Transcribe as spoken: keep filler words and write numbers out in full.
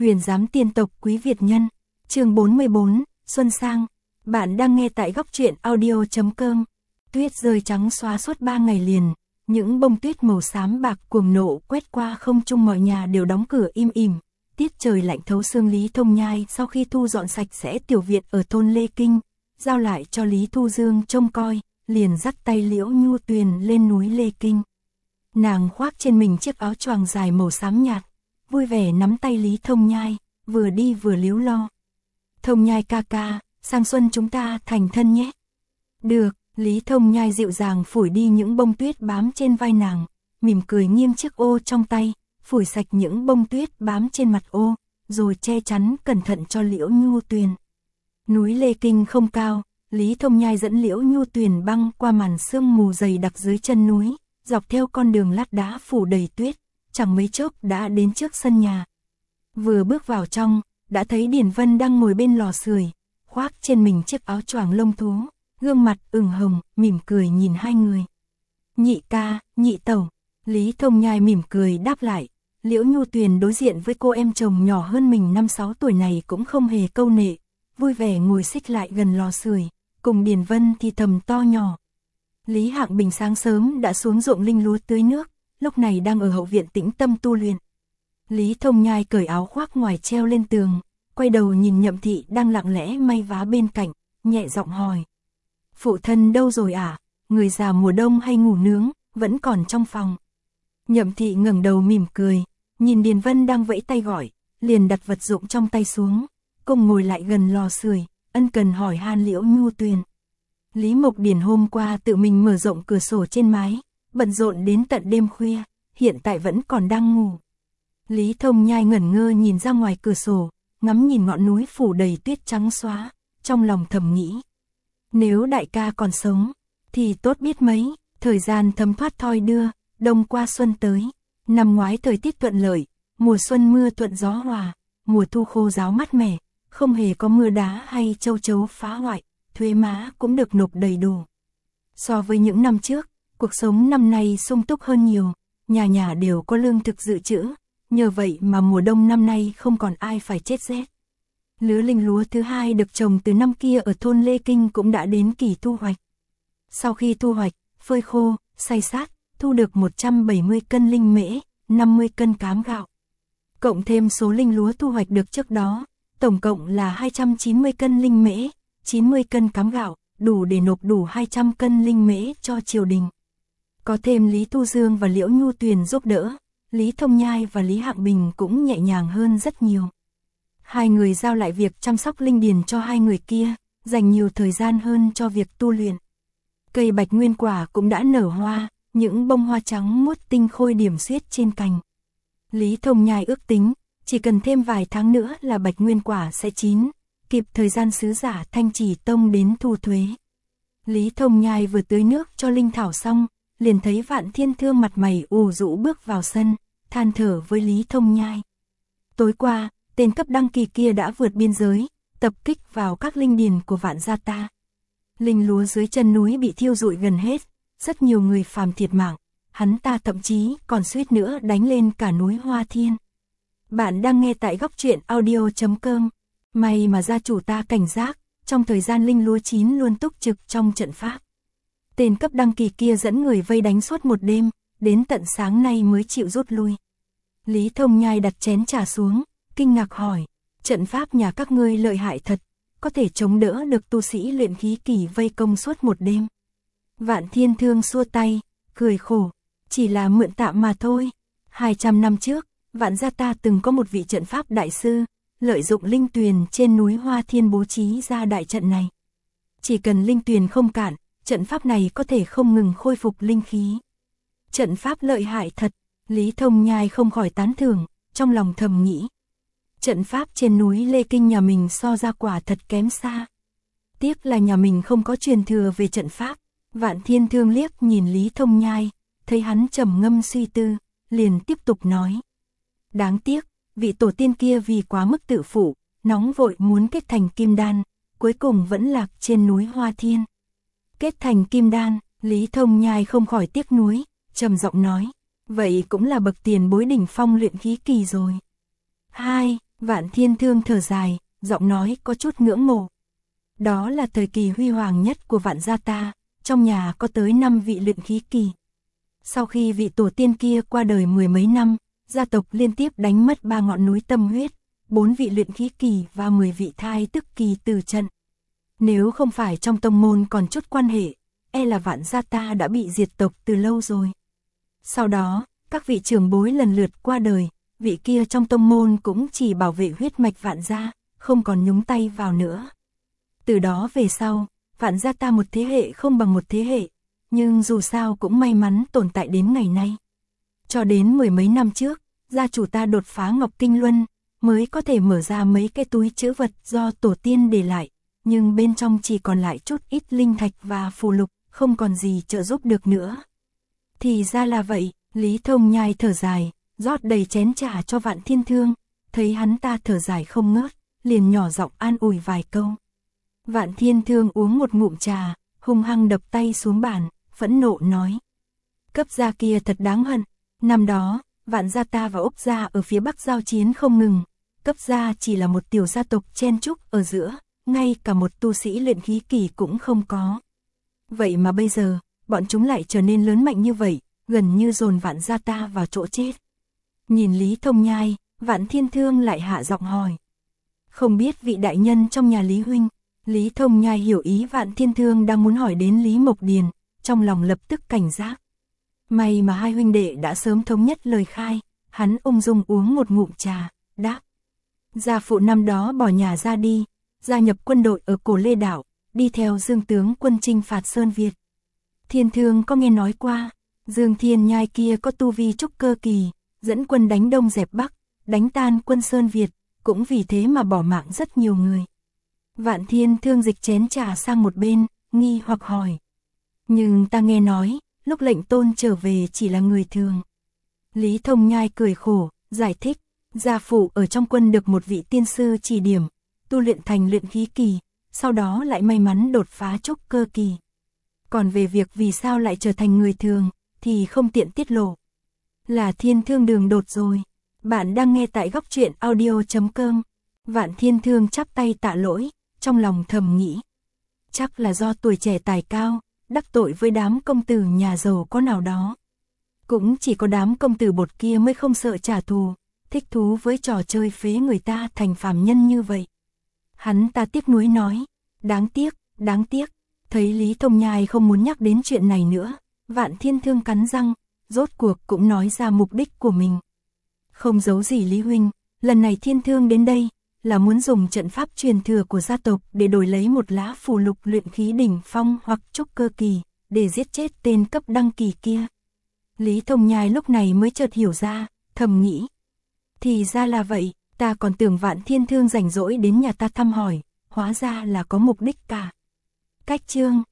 Huyền giám tiên tộc Quý Việt Nhân, chương bốn mươi bốn, Xuân Sang. Bạn đang nghe tại góc truyện audio chấm com. Tuyết rơi trắng xóa suốt ba ngày liền, những bông tuyết màu xám bạc cuồng nộ quét qua không trung, mọi nhà đều đóng cửa im ỉm. Tiết trời lạnh thấu xương. Lý Thông Nhai sau khi thu dọn sạch sẽ tiểu viện ở thôn Lê Kinh, giao lại cho Lý Thu Dương trông coi, liền dắt tay Liễu Nhu Tuyền lên núi Lê Kinh. Nàng khoác trên mình chiếc áo choàng dài màu xám nhạt, vui vẻ nắm tay Lý Thông Nhai, vừa đi vừa líu lo. Thông Nhai ca ca, sang xuân chúng ta thành thân nhé. Được, Lý Thông Nhai dịu dàng phủi đi những bông tuyết bám trên vai nàng, mỉm cười nghiêng chiếc ô trong tay, phủi sạch những bông tuyết bám trên mặt ô, rồi che chắn cẩn thận cho Liễu Nhu Tuyền. Núi Lê Kinh không cao, Lý Thông Nhai dẫn Liễu Nhu Tuyền băng qua màn sương mù dày đặc dưới chân núi, dọc theo con đường lát đá phủ đầy tuyết, chẳng mấy chốc đã đến trước sân nhà. Vừa bước vào trong, đã thấy Điền Vân đang ngồi bên lò sưởi, khoác trên mình chiếc áo choàng lông thú, gương mặt ửng hồng, mỉm cười nhìn hai người. Nhị ca, nhị tẩu. Lý Thông Nhai mỉm cười đáp lại. Liễu Nhu Tuyền đối diện với cô em chồng nhỏ hơn mình năm sáu tuổi này cũng không hề câu nệ, vui vẻ ngồi xích lại gần lò sưởi, cùng Điền Vân thì thầm to nhỏ. Lý Hạng Bình sáng sớm đã xuống ruộng linh lúa tưới nước, lúc này đang ở hậu viện tĩnh tâm tu luyện. Lý Thông Nhai cởi áo khoác ngoài treo lên tường, quay đầu nhìn Nhậm Thị đang lặng lẽ may vá bên cạnh, nhẹ giọng hỏi. Phụ thân đâu rồi à? Người già mùa đông hay ngủ nướng, vẫn còn trong phòng. Nhậm Thị ngẩng đầu mỉm cười, nhìn Điền Vân đang vẫy tay gọi, liền đặt vật dụng trong tay xuống, cùng ngồi lại gần lò sưởi, ân cần hỏi han Liễu Nhu Tuyền. Lý Mộc Điền hôm qua tự mình mở rộng cửa sổ trên mái, bận rộn đến tận đêm khuya, hiện tại vẫn còn đang ngủ. Lý Thông Nhai ngẩn ngơ nhìn ra ngoài cửa sổ, ngắm nhìn ngọn núi phủ đầy tuyết trắng xóa, trong lòng thầm nghĩ. Nếu đại ca còn sống, thì tốt biết mấy. Thời gian thấm thoát thoi đưa, đông qua xuân tới. Năm ngoái thời tiết thuận lợi, mùa xuân mưa thuận gió hòa, mùa thu khô ráo mát mẻ, không hề có mưa đá hay châu chấu phá hoại, thuế má cũng được nộp đầy đủ. So với những năm trước, cuộc sống năm nay sung túc hơn nhiều, nhà nhà đều có lương thực dự trữ, nhờ vậy mà mùa đông năm nay không còn ai phải chết rét. Lứa linh lúa thứ hai được trồng từ năm kia ở thôn Lê Kinh cũng đã đến kỳ thu hoạch. Sau khi thu hoạch, phơi khô, xay sát, thu được một trăm bảy mươi cân linh mễ, năm mươi cân cám gạo. Cộng thêm số linh lúa thu hoạch được trước đó, tổng cộng là hai trăm chín mươi cân linh mễ, chín mươi cân cám gạo, đủ để nộp đủ hai trăm cân linh mễ cho triều đình. Có thêm Lý Thu Dương và Liễu Nhu Tuyền giúp đỡ, Lý Thông Nhai và Lý Hạng Bình cũng nhẹ nhàng hơn rất nhiều. Hai người giao lại việc chăm sóc linh điền cho hai người kia, dành nhiều thời gian hơn cho việc tu luyện. Cây bạch nguyên quả cũng đã nở hoa, những bông hoa trắng muốt tinh khôi điểm xuyết trên cành. Lý Thông Nhai ước tính, chỉ cần thêm vài tháng nữa là bạch nguyên quả sẽ chín, kịp thời gian sứ giả Thanh Chỉ Tông đến thu thuế. Lý Thông Nhai vừa tưới nước cho linh thảo xong, liền thấy Vạn Thiên Thương mặt mày ủ rũ bước vào sân, than thở với Lý Thông Nhai. Tối qua, tên cấp đăng kỳ kia đã vượt biên giới, tập kích vào các linh điền của Vạn gia ta. Linh lúa dưới chân núi bị thiêu rụi gần hết, rất nhiều người phàm thiệt mạng, hắn ta thậm chí còn suýt nữa đánh lên cả núi Hoa Thiên. Bạn đang nghe tại góc truyện audio chấm com. May mà gia chủ ta cảnh giác, trong thời gian linh lúa chín luôn túc trực trong trận pháp. Tên cấp đăng kỳ kia dẫn người vây đánh suốt một đêm, đến tận sáng nay mới chịu rút lui. Lý Thông Nhai đặt chén trà xuống, kinh ngạc hỏi, trận pháp nhà các ngươi lợi hại thật, có thể chống đỡ được tu sĩ luyện khí kỳ vây công suốt một đêm. Vạn Thiên Thương xua tay, cười khổ, chỉ là mượn tạm mà thôi. hai trăm năm trước, Vạn gia ta từng có một vị trận pháp đại sư, lợi dụng linh tuyền trên núi Hoa Thiên bố trí ra đại trận này. Chỉ cần linh tuyền không cạn, trận pháp này có thể không ngừng khôi phục linh khí. Trận pháp lợi hại thật, Lý Thông Nhai không khỏi tán thưởng, trong lòng thầm nghĩ. Trận pháp trên núi Lê Kinh nhà mình so ra quả thật kém xa. Tiếc là nhà mình không có truyền thừa về trận pháp. Vạn Thiên Thương liếc nhìn Lý Thông Nhai, thấy hắn trầm ngâm suy tư, liền tiếp tục nói. Đáng tiếc, vị tổ tiên kia vì quá mức tự phụ, nóng vội muốn kết thành kim đan, cuối cùng vẫn lạc trên núi Hoa Thiên. Kết thành kim đan, Lý Thông Nhai không khỏi tiếc nuối, trầm giọng nói. Vậy cũng là bậc tiền bối đỉnh phong luyện khí kỳ rồi. Hai, Vạn Thiên Thương thở dài, giọng nói có chút ngưỡng mộ. Đó là thời kỳ huy hoàng nhất của Vạn gia ta, trong nhà có tới năm vị luyện khí kỳ. Sau khi vị tổ tiên kia qua đời mười mấy năm, gia tộc liên tiếp đánh mất ba ngọn núi tâm huyết, bốn vị luyện khí kỳ và mười vị thai tức kỳ từ trận. Nếu không phải trong tông môn còn chút quan hệ, e là Vạn gia ta đã bị diệt tộc từ lâu rồi. Sau đó, các vị trưởng bối lần lượt qua đời, vị kia trong tông môn cũng chỉ bảo vệ huyết mạch Vạn gia, không còn nhúng tay vào nữa. Từ đó về sau, Vạn gia ta một thế hệ không bằng một thế hệ, nhưng dù sao cũng may mắn tồn tại đến ngày nay. Cho đến mười mấy năm trước, gia chủ ta đột phá Ngọc Kinh Luân, mới có thể mở ra mấy cái túi trữ vật do tổ tiên để lại, nhưng bên trong chỉ còn lại chút ít linh thạch và phù lục, không còn gì trợ giúp được nữa. Thì ra là vậy, Lý Thông Nhai thở dài, rót đầy chén trà cho Vạn Thiên Thương, thấy hắn ta thở dài không ngớt, liền nhỏ giọng an ủi vài câu. Vạn Thiên Thương uống một ngụm trà, hung hăng đập tay xuống bàn, phẫn nộ nói. Cấp gia kia thật đáng hận, năm đó, Vạn gia ta và Úc gia ở phía Bắc giao chiến không ngừng, cấp gia chỉ là một tiểu gia tộc chen chúc ở giữa, ngay cả một tu sĩ luyện khí kỳ cũng không có. Vậy mà bây giờ, bọn chúng lại trở nên lớn mạnh như vậy, gần như dồn Vạn gia ta vào chỗ chết. Nhìn Lý Thông Nhai, Vạn Thiên Thương lại hạ giọng hỏi. Không biết vị đại nhân trong nhà Lý huynh. Lý Thông Nhai hiểu ý Vạn Thiên Thương đang muốn hỏi đến Lý Mộc Điền, trong lòng lập tức cảnh giác. May mà hai huynh đệ đã sớm thống nhất lời khai, hắn ung dung uống một ngụm trà, đáp. Gia phụ năm đó bỏ nhà ra đi, gia nhập quân đội ở Cổ Lê Đảo, đi theo Dương tướng quân chinh phạt Sơn Việt. Thiên Thương có nghe nói qua, Dương Thiên Nhai kia có tu vi trúc cơ kỳ, dẫn quân đánh đông dẹp bắc, đánh tan quân Sơn Việt, cũng vì thế mà bỏ mạng rất nhiều người. Vạn Thiên Thương dịch chén trà sang một bên, nghi hoặc hỏi. Nhưng ta nghe nói, lúc lệnh tôn trở về chỉ là người thường. Lý Thông Nhai cười khổ, giải thích, gia phụ ở trong quân được một vị tiên sư chỉ điểm, tu luyện thành luyện khí kỳ, sau đó lại may mắn đột phá trúc cơ kỳ. Còn về việc vì sao lại trở thành người thường, thì không tiện tiết lộ. Là Thiên Thương đường đột rồi. Bạn đang nghe tại góc truyện audio chấm com. Vạn Thiên Thương chắp tay tạ lỗi, trong lòng thầm nghĩ. Chắc là do tuổi trẻ tài cao, đắc tội với đám công tử nhà giàu có nào đó. Cũng chỉ có đám công tử bột kia mới không sợ trả thù, thích thú với trò chơi phế người ta thành phàm nhân như vậy. Hắn ta tiếc nuối nói, đáng tiếc, đáng tiếc. Thấy Lý Thông Nhai không muốn nhắc đến chuyện này nữa, Vạn Thiên Thương cắn răng, rốt cuộc cũng nói ra mục đích của mình. Không giấu gì Lý huynh, lần này Thiên Thương đến đây, là muốn dùng trận pháp truyền thừa của gia tộc để đổi lấy một lá phù lục luyện khí đỉnh phong hoặc trúc cơ kỳ, để giết chết tên cấp đăng kỳ kia. Lý Thông Nhai lúc này mới chợt hiểu ra, thầm nghĩ. Thì ra là vậy, ta còn tưởng Vạn Thiên Thương rảnh rỗi đến nhà ta thăm hỏi, hóa ra là có mục đích cả. Cách chương